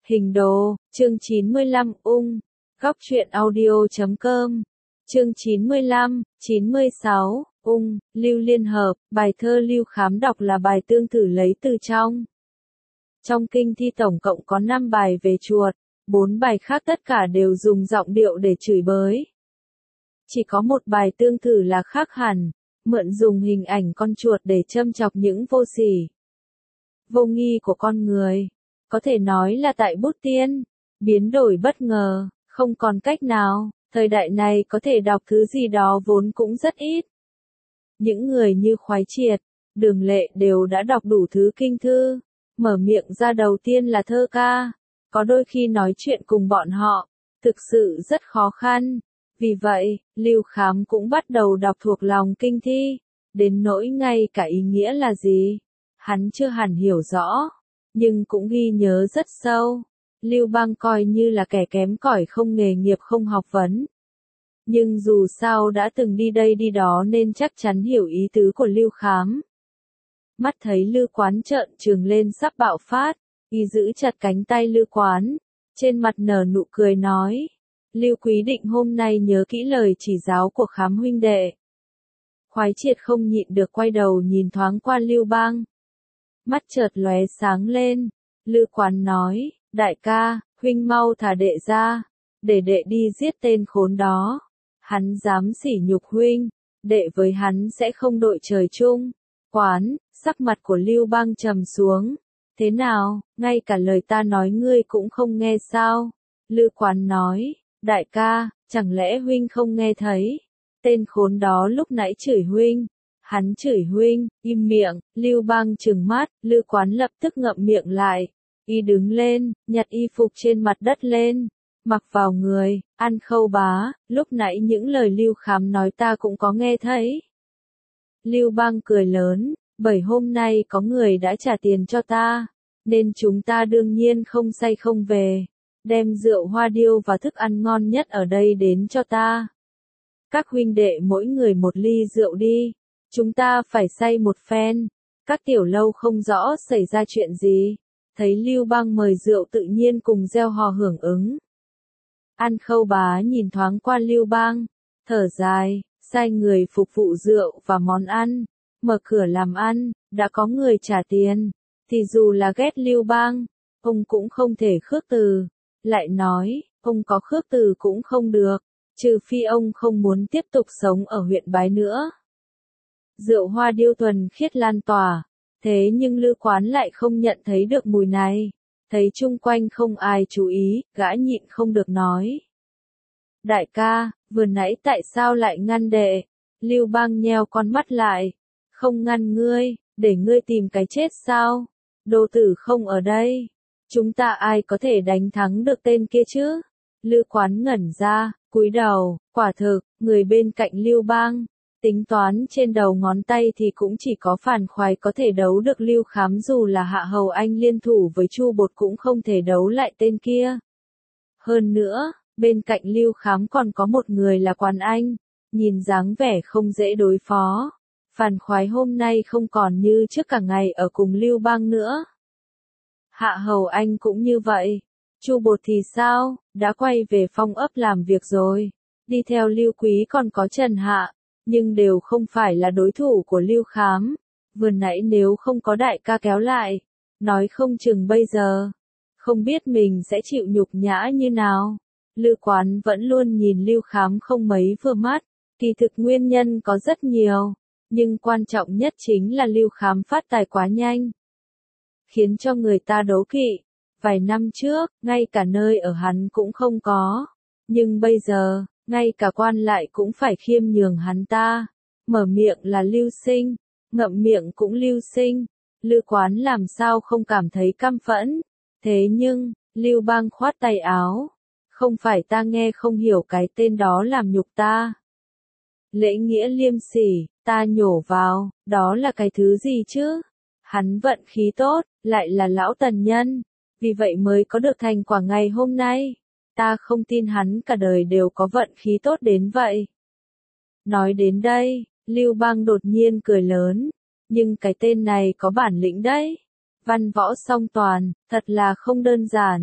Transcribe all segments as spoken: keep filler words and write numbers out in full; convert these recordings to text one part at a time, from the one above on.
Hình đồ, chương chín mươi lăm ung, góc truyện audio chấm com, chương chín mươi lăm, chín mươi sáu, ung, Lưu Liên Hợp, bài thơ Lưu Khám đọc là bài tương tự lấy từ trong. Trong kinh thi tổng cộng có năm bài về chuột, bốn bài khác tất cả đều dùng giọng điệu để chửi bới. Chỉ có một bài tương tự là khác hẳn, mượn dùng hình ảnh con chuột để châm chọc những vô sỉ, vô nghi của con người. Có thể nói là tại bút tiên, biến đổi bất ngờ, không còn cách nào, thời đại này có thể đọc thứ gì đó vốn cũng rất ít. Những người như Khoái Triệt, Đường Lệ đều đã đọc đủ thứ kinh thư, mở miệng ra đầu tiên là thơ ca, có đôi khi nói chuyện cùng bọn họ, thực sự rất khó khăn. Vì vậy, Lưu Khám cũng bắt đầu đọc thuộc lòng kinh thi, đến nỗi ngay cả ý nghĩa là gì, hắn chưa hẳn hiểu rõ, nhưng cũng ghi nhớ rất sâu. Lưu Bang coi như là kẻ kém cỏi không nghề nghiệp không học vấn. Nhưng dù sao đã từng đi đây đi đó nên chắc chắn hiểu ý tứ của Lưu Khám. Mắt thấy Lư Quán trợn trừng lên sắp bạo phát, y giữ chặt cánh tay Lư Quán, trên mặt nở nụ cười nói: Lưu Quý Định hôm nay nhớ kỹ lời chỉ giáo của Khám huynh đệ. Khoái Triệt không nhịn được quay đầu nhìn thoáng qua Lưu Bang. Mắt chợt lóe sáng lên, Lư Quán nói: Đại ca, huynh mau thả đệ ra, để đệ đi giết tên khốn đó. Hắn dám sỉ nhục huynh, đệ với hắn sẽ không đội trời chung. Quán, sắc mặt của Lưu Bang trầm xuống. Thế nào, ngay cả lời ta nói ngươi cũng không nghe sao? Lư Quán nói: Đại ca, chẳng lẽ huynh không nghe thấy? Tên khốn đó lúc nãy chửi huynh. Hắn chửi huynh, im miệng. Lưu Bang trừng mắt, Lư Quán lập tức ngậm miệng lại. Y đứng lên, nhặt y phục trên mặt đất lên, mặc vào người. Ăn Khâu bá, lúc nãy những lời Lưu Khám nói ta cũng có nghe thấy. Lưu Bang cười lớn, bởi hôm nay có người đã trả tiền cho ta, nên chúng ta đương nhiên không say không về, đem rượu hoa điêu và thức ăn ngon nhất ở đây đến cho ta. Các huynh đệ mỗi người một ly rượu đi, chúng ta phải say một phen. Các tiểu lâu không rõ xảy ra chuyện gì, thấy Lưu Bang mời rượu tự nhiên cùng reo hò hưởng ứng. Ăn Khâu bá nhìn thoáng qua Lưu Bang, thở dài, sai người phục vụ rượu và món ăn, mở cửa làm ăn, đã có người trả tiền, thì dù là ghét Lưu Bang, ông cũng không thể khước từ. Lại nói, ông có khước từ cũng không được, trừ phi ông không muốn tiếp tục sống ở huyện Bái nữa. Rượu hoa điêu thuần khiết lan tỏa, thế nhưng Lư Quán lại không nhận thấy được mùi này. Thấy chung quanh không ai chú ý, gã nhịn không được nói: Đại ca, vừa nãy tại sao lại ngăn đệ? Lưu Bang nheo con mắt lại: Không ngăn ngươi, để ngươi tìm cái chết sao? Đô tử không ở đây, chúng ta ai có thể đánh thắng được tên kia chứ? Lư Quán ngẩn ra, cúi đầu, quả thực, người bên cạnh Lưu Bang, tính toán trên đầu ngón tay thì cũng chỉ có Phàn Khoái có thể đấu được Lưu Khám, dù là Hạ Hầu Anh liên thủ với Chu Bột cũng không thể đấu lại tên kia. Hơn nữa, bên cạnh Lưu Khám còn có một người là Quán Anh, nhìn dáng vẻ không dễ đối phó. Phàn Khoái hôm nay không còn như trước cả ngày ở cùng Lưu Bang nữa. Hạ Hầu Anh cũng như vậy. Chu Bột thì sao, đã quay về Phong ấp làm việc rồi. Đi theo Lưu Quý còn có Trần Hạ, nhưng đều không phải là đối thủ của Lưu Khám. Vừa nãy nếu không có đại ca kéo lại, nói không chừng bây giờ, không biết mình sẽ chịu nhục nhã như nào. Lư Quán vẫn luôn nhìn Lưu Khám không mấy vừa mắt, kỳ thực nguyên nhân có rất nhiều, nhưng quan trọng nhất chính là Lưu Khám phát tài quá nhanh, khiến cho người ta đố kỵ. Vài năm trước, ngay cả nơi ở hắn cũng không có, nhưng bây giờ, ngay cả quan lại cũng phải khiêm nhường hắn ta. Mở miệng là Lưu Sinh, ngậm miệng cũng Lưu Sinh. Lư Quán làm sao không cảm thấy căm phẫn. Thế nhưng, Lưu Bang khoát tay áo: Không phải ta nghe không hiểu cái tên đó làm nhục ta. Lễ nghĩa liêm sỉ, ta nhổ vào, đó là cái thứ gì chứ? Hắn vận khí tốt, lại là lão tần nhân, vì vậy mới có được thành quả ngày hôm nay. Ta không tin hắn cả đời đều có vận khí tốt đến vậy. Nói đến đây, Lưu Bang đột nhiên cười lớn. Nhưng cái tên này có bản lĩnh đấy. Văn võ song toàn, thật là không đơn giản.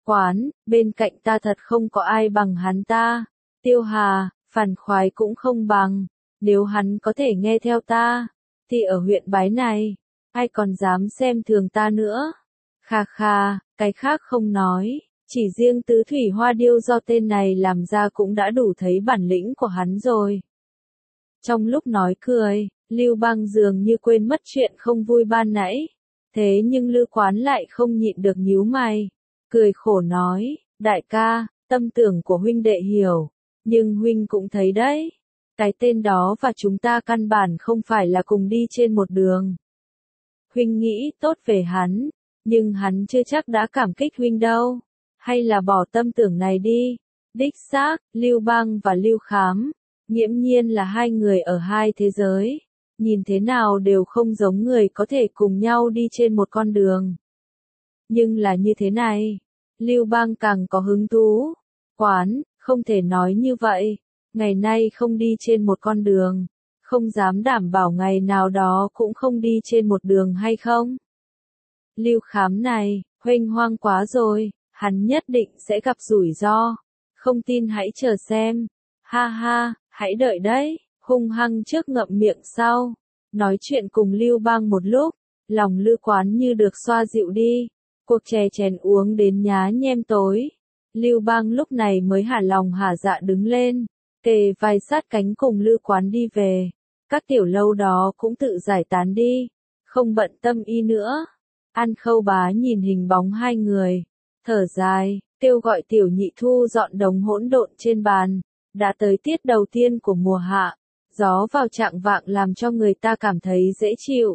Quán, bên cạnh ta thật không có ai bằng hắn ta. Tiêu Hà, Phàn Khoái cũng không bằng. Nếu hắn có thể nghe theo ta, thì ở huyện Bái này, ai còn dám xem thường ta nữa. Kha kha, cái khác không nói, chỉ riêng tứ thủy hoa điêu do tên này làm ra cũng đã đủ thấy bản lĩnh của hắn rồi. Trong lúc nói cười, Lưu Bang dường như quên mất chuyện không vui ban nãy. Thế nhưng Lư Quán lại không nhịn được nhíu mày, cười khổ nói, đại ca, tâm tưởng của huynh đệ hiểu, nhưng huynh cũng thấy đấy, cái tên đó và chúng ta căn bản không phải là cùng đi trên một đường. Huynh nghĩ tốt về hắn, nhưng hắn chưa chắc đã cảm kích huynh đâu, hay là bỏ tâm tưởng này đi. Đích xác, Lưu Bang và Lưu Khám, nghiễm nhiên là hai người ở hai thế giới, nhìn thế nào đều không giống người có thể cùng nhau đi trên một con đường. Nhưng là như thế này, Lưu Bang càng có hứng thú. Quán, không thể nói như vậy, ngày nay không đi trên một con đường, không dám đảm bảo ngày nào đó cũng không đi trên một đường hay không? Lưu Khám này, huênh hoang quá rồi, hắn nhất định sẽ gặp rủi ro. Không tin hãy chờ xem. Ha ha, hãy đợi đấy, hung hăng trước ngậm miệng sau. Nói chuyện cùng Lưu Bang một lúc, lòng Lư Quán như được xoa dịu đi. Cuộc chè chén uống đến nhá nhem tối. Lưu Bang lúc này mới hả lòng hả dạ đứng lên, kề vai sát cánh cùng Lư Quán đi về. Các tiểu lâu đó cũng tự giải tán đi, không bận tâm y nữa. An Khâu Bá nhìn hình bóng hai người, thở dài, kêu gọi Tiểu Nhị thu dọn đống hỗn độn trên bàn. Đã tới tiết đầu tiên của mùa hạ, gió vào chạng vạng làm cho người ta cảm thấy dễ chịu.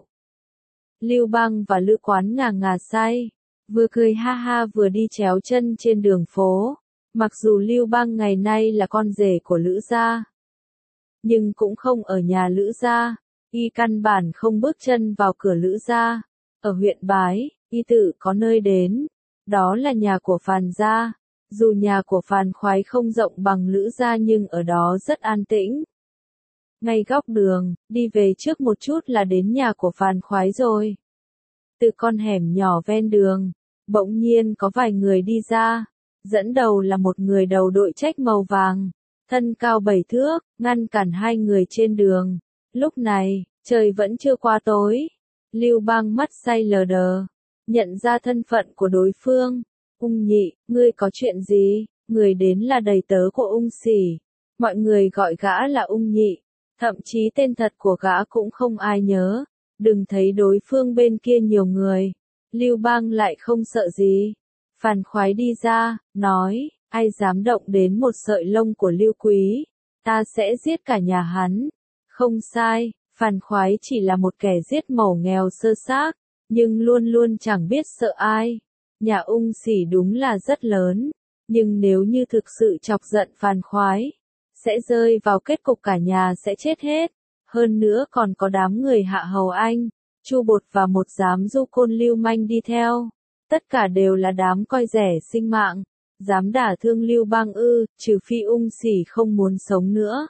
Lưu Bang và Lư Quán ngà ngà say, vừa cười ha ha vừa đi chéo chân trên đường phố. Mặc dù Lưu Bang ngày nay là con rể của Lữ gia, nhưng cũng không ở nhà Lữ gia, y căn bản không bước chân vào cửa Lữ gia. Ở huyện Bái, y tự có nơi đến, đó là nhà của Phàn gia. Dù nhà của Phàn Khoái không rộng bằng Lữ gia nhưng ở đó rất an tĩnh. Ngay góc đường, đi về trước một chút là đến nhà của Phàn Khoái rồi. Từ con hẻm nhỏ ven đường, bỗng nhiên có vài người đi ra. Dẫn đầu là một người đầu đội trách màu vàng, thân cao bảy thước, ngăn cản hai người trên đường. Lúc này, trời vẫn chưa qua tối. Lưu Bang mắt say lờ đờ, nhận ra thân phận của đối phương. Ung Nhị, ngươi có chuyện gì? Người đến là đầy tớ của Ung Sỉ. Mọi người gọi gã là Ung Nhị, thậm chí tên thật của gã cũng không ai nhớ. Đừng thấy đối phương bên kia nhiều người, Lưu Bang lại không sợ gì. Phàn Khoái đi ra, nói, ai dám động đến một sợi lông của Lưu Quý, ta sẽ giết cả nhà hắn. Không sai, Phàn Khoái chỉ là một kẻ giết mẩu nghèo sơ xác, nhưng luôn luôn chẳng biết sợ ai. Nhà Ung Sỉ đúng là rất lớn, nhưng nếu như thực sự chọc giận Phàn Khoái, sẽ rơi vào kết cục cả nhà sẽ chết hết. Hơn nữa còn có đám người hạ hầu anh, Chu Bột và một giám du côn lưu manh đi theo. Tất cả đều là đám coi rẻ sinh mạng, dám đả thương Lưu Bang ư, trừ phi Ung Sỉ không muốn sống nữa.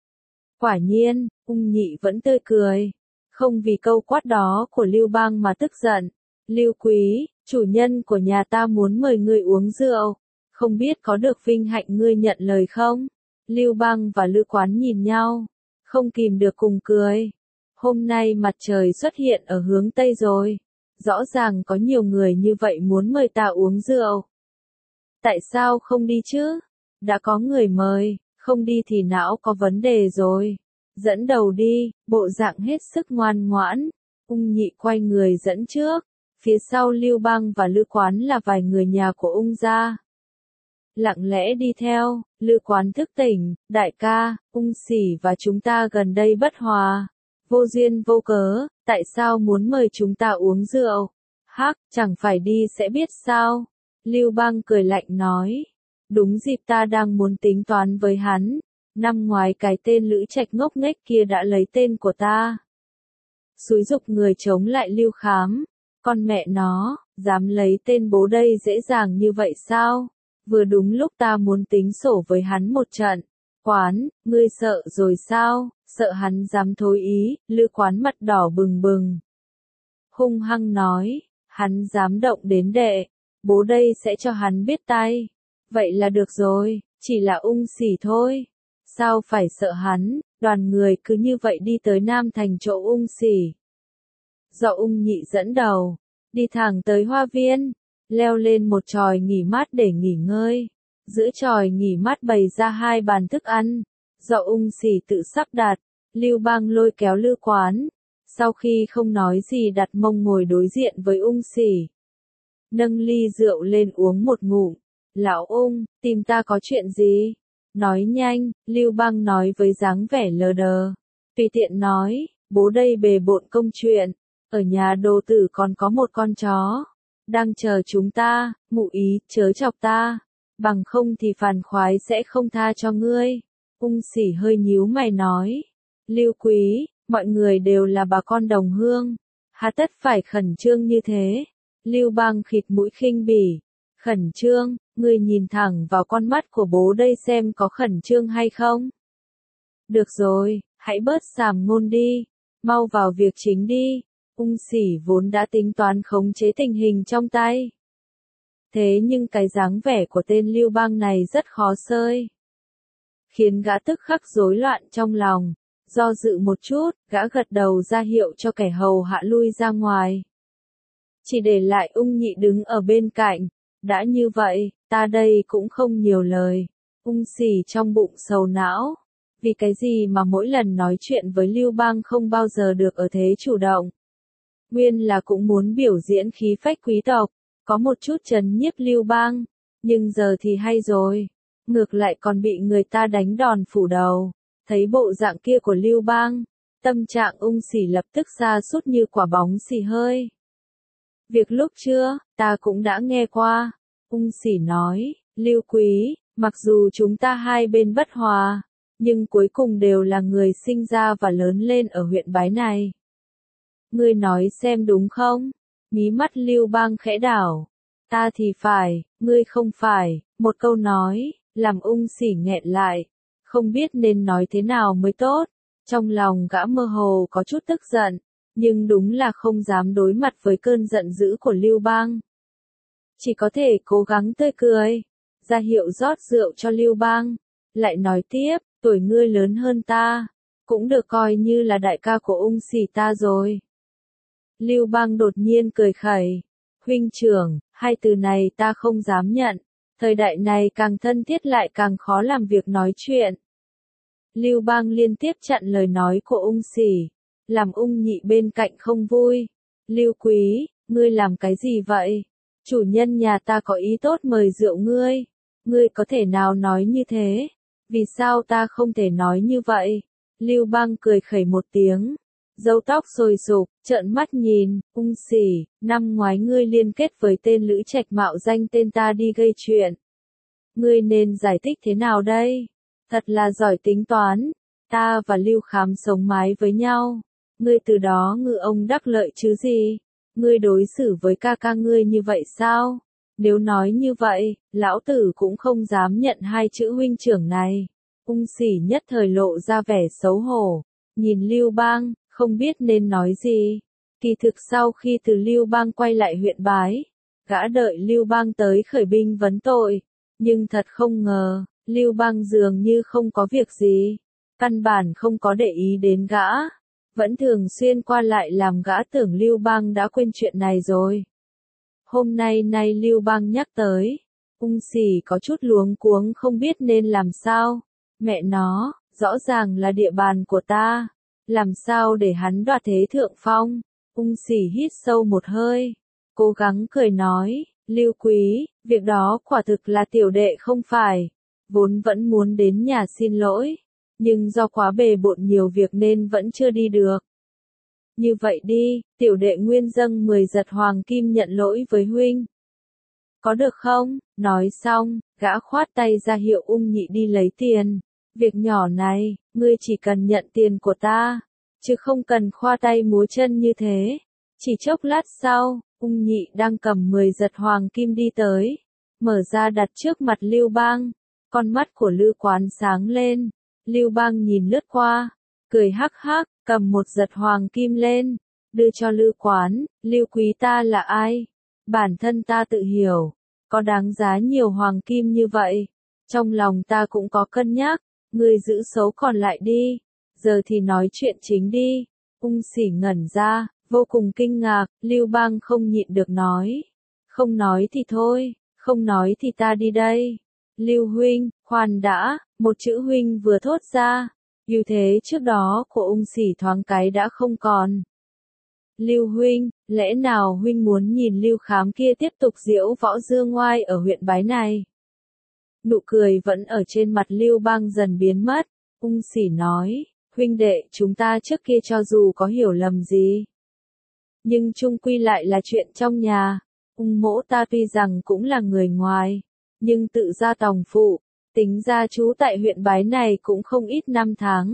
Quả nhiên, Ung Nhị vẫn tươi cười, không vì câu quát đó của Lưu Bang mà tức giận. Lưu Quý, chủ nhân của nhà ta muốn mời ngươi uống rượu, không biết có được vinh hạnh ngươi nhận lời không? Lưu Bang và Lư Quán nhìn nhau, không kìm được cùng cười. Hôm nay mặt trời xuất hiện ở hướng Tây rồi. Rõ ràng có nhiều người như vậy muốn mời ta uống rượu. Tại sao không đi chứ? Đã có người mời, không đi thì não có vấn đề rồi. Dẫn đầu đi, bộ dạng hết sức ngoan ngoãn. Ung Nhị quay người dẫn trước. Phía sau Lưu Bang và Lư Quán là vài người nhà của Ung gia. Lặng lẽ đi theo, Lư Quán thức tỉnh, đại ca, Ung Sỉ và chúng ta gần đây bất hòa. Vô duyên vô cớ, tại sao muốn mời chúng ta uống rượu? Hắc, chẳng phải đi sẽ biết sao? Lưu Bang cười lạnh nói. Đúng dịp ta đang muốn tính toán với hắn. Năm ngoái cái tên Lữ Trạch ngốc nghếch kia đã lấy tên của ta. Xúi giục người chống lại Lưu Khám. Con mẹ nó, dám lấy tên bố đây dễ dàng như vậy sao? Vừa đúng lúc ta muốn tính sổ với hắn một trận. Quán, ngươi sợ rồi sao? Sợ hắn dám thối ý, Lư Quán mặt đỏ bừng bừng. Hung hăng nói, hắn dám động đến đệ, bố đây sẽ cho hắn biết tay. Vậy là được rồi, chỉ là ung xỉ thôi. Sao phải sợ hắn, đoàn người cứ như vậy đi tới Nam Thành chỗ ung xỉ. Do ung nhị dẫn đầu, đi thẳng tới hoa viên, leo lên một chòi nghỉ mát để nghỉ ngơi. Giữa chòi nghỉ mát bày ra hai bàn thức ăn, do ung xỉ tự sắp đặt, Lưu Bang lôi kéo Lư Quán. Sau khi không nói gì đặt mông ngồi đối diện với ung xỉ. Nâng ly rượu lên uống một ngụm. Lão ung, tìm ta có chuyện gì? Nói nhanh, Lưu Bang nói với dáng vẻ lờ đờ. Tùy tiện nói, bố đây bề bộn công chuyện. Ở nhà đồ tử còn có một con chó. Đang chờ chúng ta, mụ ý, chớ chọc ta. Bằng không thì phàn khoái sẽ không tha cho ngươi. Ung xỉ hơi nhíu mày nói. Lưu quý, mọi người đều là bà con đồng hương. Hà tất phải khẩn trương như thế. Lưu Bang khịt mũi khinh bỉ. Khẩn trương, ngươi nhìn thẳng vào con mắt của bố đây xem có khẩn trương hay không. Được rồi, hãy bớt sàm ngôn đi. Mau vào việc chính đi. Ung xỉ vốn đã tính toán khống chế tình hình trong tay. Thế nhưng cái dáng vẻ của tên Lưu Bang này rất khó xơi. Khiến gã tức khắc rối loạn trong lòng. Do dự một chút, gã gật đầu ra hiệu cho kẻ hầu hạ lui ra ngoài. Chỉ để lại ung nhị đứng ở bên cạnh. Đã như vậy, ta đây cũng không nhiều lời. Ung xỉ trong bụng sầu não. Vì cái gì mà mỗi lần nói chuyện với Lưu Bang không bao giờ được ở thế chủ động. Nguyên là cũng muốn biểu diễn khí phách quý tộc, có một chút trấn nhiếp Lưu Bang. Nhưng giờ thì hay rồi. Ngược lại còn bị người ta đánh đòn phủ đầu. Thấy bộ dạng kia của Lưu Bang, tâm trạng ung xỉ lập tức sa sút như quả bóng xì hơi. Việc lúc trưa, ta cũng đã nghe qua. Ung xỉ nói, Lưu quý, mặc dù chúng ta hai bên bất hòa, nhưng cuối cùng đều là người sinh ra và lớn lên ở huyện Bái này. Ngươi nói xem đúng không? Mí mắt Lưu Bang khẽ đảo. Ta thì phải, ngươi không phải, một câu nói, làm ung xỉ nghẹn lại. Không biết nên nói thế nào mới tốt. Trong lòng gã mơ hồ có chút tức giận, nhưng đúng là không dám đối mặt với cơn giận dữ của Lưu Bang. Chỉ có thể cố gắng tươi cười, ra hiệu rót rượu cho Lưu Bang. Lại nói tiếp, tuổi ngươi lớn hơn ta, cũng được coi như là đại ca của ung xỉ ta rồi. Lưu Bang đột nhiên cười khẩy. Huynh trưởng, hai từ này ta không dám nhận. Thời đại này càng thân thiết lại càng khó làm việc nói chuyện. Lưu Bang liên tiếp chặn lời nói của ung xỉ, làm ung nhị bên cạnh không vui. Lưu quý, ngươi làm cái gì vậy? Chủ nhân nhà ta có ý tốt mời rượu ngươi. Ngươi có thể nào nói như thế? Vì sao ta không thể nói như vậy? Lưu Bang cười khẩy một tiếng. Râu tóc sồi sục, trợn mắt nhìn, ung xỉ, năm ngoái ngươi liên kết với tên Lữ Trạch mạo danh tên ta đi gây chuyện. Ngươi nên giải thích thế nào đây? Thật là giỏi tính toán, ta và Lưu Khám sống mái với nhau. Ngươi từ đó ngư ông đắc lợi chứ gì? Ngươi đối xử với ca ca ngươi như vậy sao? Nếu nói như vậy, lão tử cũng không dám nhận hai chữ huynh trưởng này. Ung xỉ nhất thời lộ ra vẻ xấu hổ, nhìn Lưu Bang, không biết nên nói gì. Kỳ thực sau khi từ Lưu Bang quay lại huyện Bái, gã đợi Lưu Bang tới khởi binh vấn tội, nhưng thật không ngờ, Lưu Bang dường như không có việc gì, căn bản không có để ý đến gã, vẫn thường xuyên qua lại làm gã tưởng Lưu Bang đã quên chuyện này rồi. Hôm nay nay Lưu Bang nhắc tới, ung xỉ có chút luống cuống không biết nên làm sao. Mẹ nó, rõ ràng là địa bàn của ta, làm sao để hắn đoạt thế thượng phong? Ung xỉ hít sâu một hơi, cố gắng cười nói, Lưu quý, việc đó quả thực là tiểu đệ không phải, vốn vẫn muốn đến nhà xin lỗi, nhưng do quá bề bộn nhiều việc nên vẫn chưa đi được. Như vậy đi, tiểu đệ nguyên dâng mười giật hoàng kim nhận lỗi với huynh. Có được không? Nói xong, gã khoát tay ra hiệu ung nhị đi lấy tiền. Việc nhỏ này, ngươi chỉ cần nhận tiền của ta, chứ không cần khoa tay múa chân như thế. Chỉ chốc lát sau, ung nhị đang cầm mười giật hoàng kim đi tới, mở ra đặt trước mặt Lưu Bang. Con mắt của Lư Quán sáng lên, Lưu Bang nhìn lướt qua, cười hắc hắc, cầm một giật hoàng kim lên, đưa cho Lư Quán. Lưu quý ta là ai? bản thân ta tự hiểu, có đáng giá nhiều hoàng kim như vậy. Trong lòng ta cũng có cân nhắc, ngươi giữ xấu còn lại đi, giờ thì nói chuyện chính đi. Ung Sỉ ngẩn ra, vô cùng kinh ngạc, Lưu Bang không nhịn được nói. Không nói thì thôi, không nói thì ta đi đây. Lưu huynh, khoan đã, một chữ huynh vừa thốt ra, ưu thế trước đó của Ung Sỉ thoáng cái đã không còn. Lưu huynh, lẽ nào huynh muốn nhìn Lưu Khám kia tiếp tục diễu võ dương ngoai ở huyện Bái này? Nụ cười vẫn ở trên mặt Lưu Bang dần biến mất, Ung Sỉ nói, huynh đệ chúng ta trước kia cho dù có hiểu lầm gì, nhưng chung quy lại là chuyện trong nhà. Ung mỗ ta tuy rằng cũng là người ngoài, nhưng tự gia tòng phụ, tính ra chú tại huyện Bái này cũng không ít năm tháng.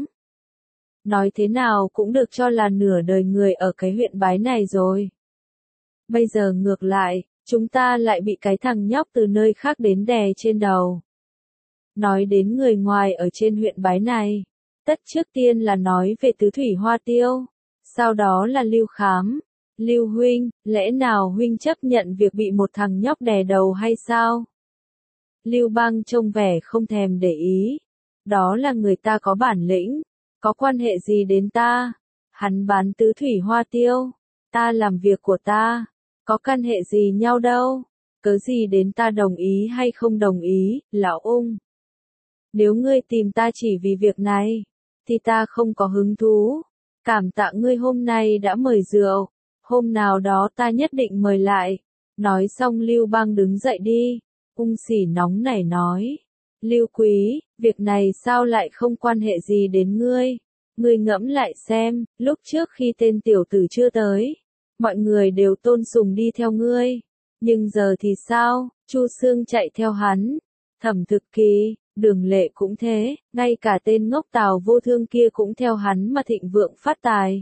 Nói thế nào cũng được cho là nửa đời người ở cái huyện Bái này rồi. Bây giờ ngược lại, chúng ta lại bị cái thằng nhóc từ nơi khác đến đè trên đầu. Nói đến người ngoài ở trên huyện Bái này, tất trước tiên là nói về Tứ Thủy Hoa Tiêu, sau đó là Lưu Khám. Lưu huynh, lẽ nào huynh chấp nhận việc bị một thằng nhóc đè đầu hay sao? Lưu Bang trông vẻ không thèm để ý. Đó là người ta có bản lĩnh, có quan hệ gì đến ta? Hắn bán Tứ Thủy Hoa Tiêu, ta làm việc của ta, có căn hệ gì nhau đâu? Cớ gì đến ta đồng ý hay không đồng ý, lão Ung? Nếu ngươi tìm ta chỉ vì việc này, thì ta không có hứng thú. Cảm tạ ngươi hôm nay đã mời rượu, hôm nào đó ta nhất định mời lại. Nói xong Lưu Bang đứng dậy đi. Ung Sỉ nóng nảy nói, Lưu quý, việc này sao lại không quan hệ gì đến ngươi? Ngươi ngẫm lại xem, lúc trước khi tên tiểu tử chưa tới, mọi người đều tôn sùng đi theo ngươi. Nhưng giờ thì sao? Chu Xương chạy theo hắn, Thẩm Thực Kỳ, Đường Lệ cũng thế, ngay cả tên ngốc Tào Vô Thương kia cũng theo hắn mà thịnh vượng phát tài.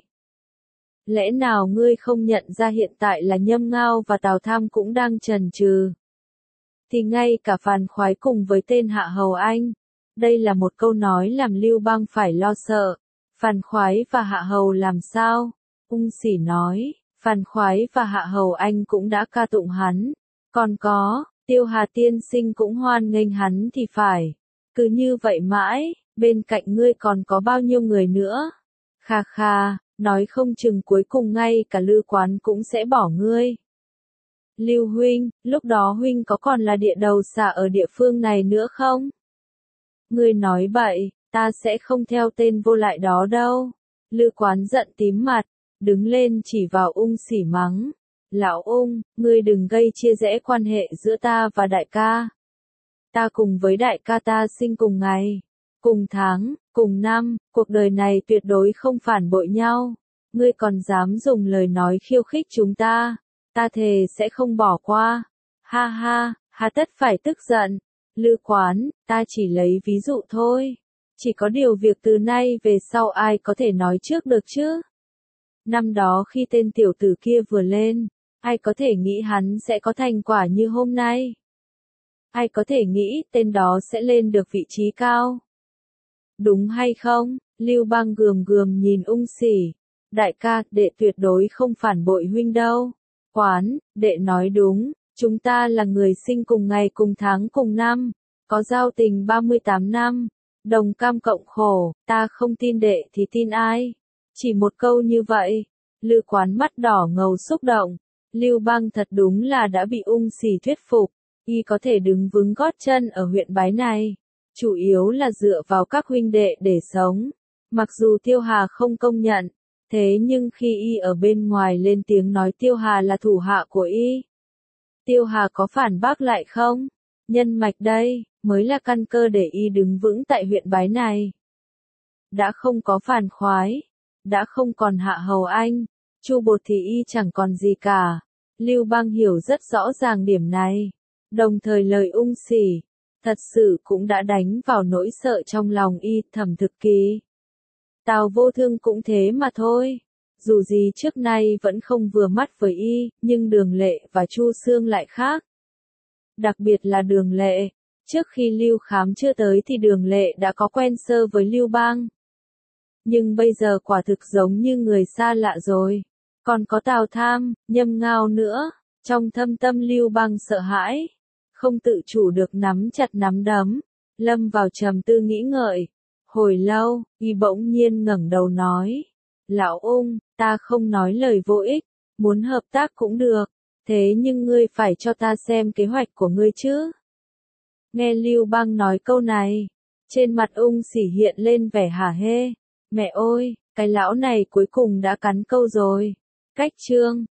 Lẽ nào ngươi không nhận ra hiện tại là Nhâm Ngao và Tào Tham cũng đang chần chừ? Thì ngay cả Phàn Khoái cùng với tên Hạ Hầu Anh. Đây là một câu nói làm Lưu Bang phải lo sợ. Phàn Khoái và Hạ Hầu làm sao? Ung Sỉ nói, Phàn Khoái và Hạ Hầu Anh cũng đã ca tụng hắn. Còn có, Tiêu Hà tiên sinh cũng hoan nghênh hắn thì phải. Cứ như vậy mãi, bên cạnh ngươi còn có bao nhiêu người nữa? Kha kha, nói không chừng cuối cùng ngay cả Lư Quán cũng sẽ bỏ ngươi. Lưu huynh, lúc đó huynh có còn là địa đầu xà ở địa phương này nữa không? Ngươi nói bậy, ta sẽ không theo tên vô lại đó đâu. Lư Quán giận tím mặt, đứng lên chỉ vào Ung Sỉ mắng. Lão Ung, ngươi đừng gây chia rẽ quan hệ giữa ta và đại ca. Ta cùng với đại ca ta sinh cùng ngày, cùng tháng, cùng năm, cuộc đời này tuyệt đối không phản bội nhau. Ngươi còn dám dùng lời nói khiêu khích chúng ta, ta thề sẽ không bỏ qua. Ha ha, hà tất phải tức giận. Lư Quán, ta chỉ lấy ví dụ thôi. Chỉ có điều việc từ nay về sau ai có thể nói trước được chứ? Năm đó khi tên tiểu tử kia vừa lên, ai có thể nghĩ hắn sẽ có thành quả như hôm nay? Ai có thể nghĩ tên đó sẽ lên được vị trí cao? Đúng hay không? Lưu Bang gườm gườm nhìn Ung Sỉ. Đại ca, đệ tuyệt đối không phản bội huynh đâu. Quán, đệ nói đúng, chúng ta là người sinh cùng ngày cùng tháng cùng năm, có giao tình ba mươi tám năm, đồng cam cộng khổ, ta không tin đệ thì tin ai? Chỉ một câu như vậy, Lư Quán mắt đỏ ngầu xúc động. Lưu Bang thật đúng là đã bị Ung Sỉ thuyết phục, y có thể đứng vững gót chân ở huyện Bái này, chủ yếu là dựa vào các huynh đệ để sống. Mặc dù Tiêu Hà không công nhận, thế nhưng khi y ở bên ngoài lên tiếng nói Tiêu Hà là thủ hạ của y, Tiêu Hà có phản bác lại không? Nhân mạch đây, mới là căn cơ để y đứng vững tại huyện Bái này. Đã không có Phàn Khoái, đã không còn Hạ Hầu Anh, Chu Bột thì y chẳng còn gì cả. Lưu Bang hiểu rất rõ ràng điểm này, đồng thời lời Ung Sỉ, thật sự cũng đã đánh vào nỗi sợ trong lòng y. Thẩm Thực Kỳ, Tào Vô Thương cũng thế mà thôi. Dù gì trước nay vẫn không vừa mắt với y, nhưng Đường Lệ và Chu Xương lại khác. Đặc biệt là Đường Lệ, trước khi Lưu Khám chưa tới thì Đường Lệ đã có quen sơ với Lưu Bang. Nhưng bây giờ quả thực giống như người xa lạ rồi. Còn có Tào Tham, Nhâm Ngao nữa, Trong thâm tâm Lưu Bang sợ hãi, không tự chủ được nắm chặt nắm đấm, lâm vào trầm tư nghĩ ngợi. Hồi lâu, y bỗng nhiên ngẩng đầu nói, lão Ung, ta không nói lời vô ích, muốn hợp tác cũng được, thế nhưng ngươi phải cho ta xem kế hoạch của ngươi chứ. Nghe Lưu Bang nói câu này, trên mặt Ung Sỉ hiện lên vẻ hả hê, mẹ ơi, cái lão này cuối cùng đã cắn câu rồi. Cách chương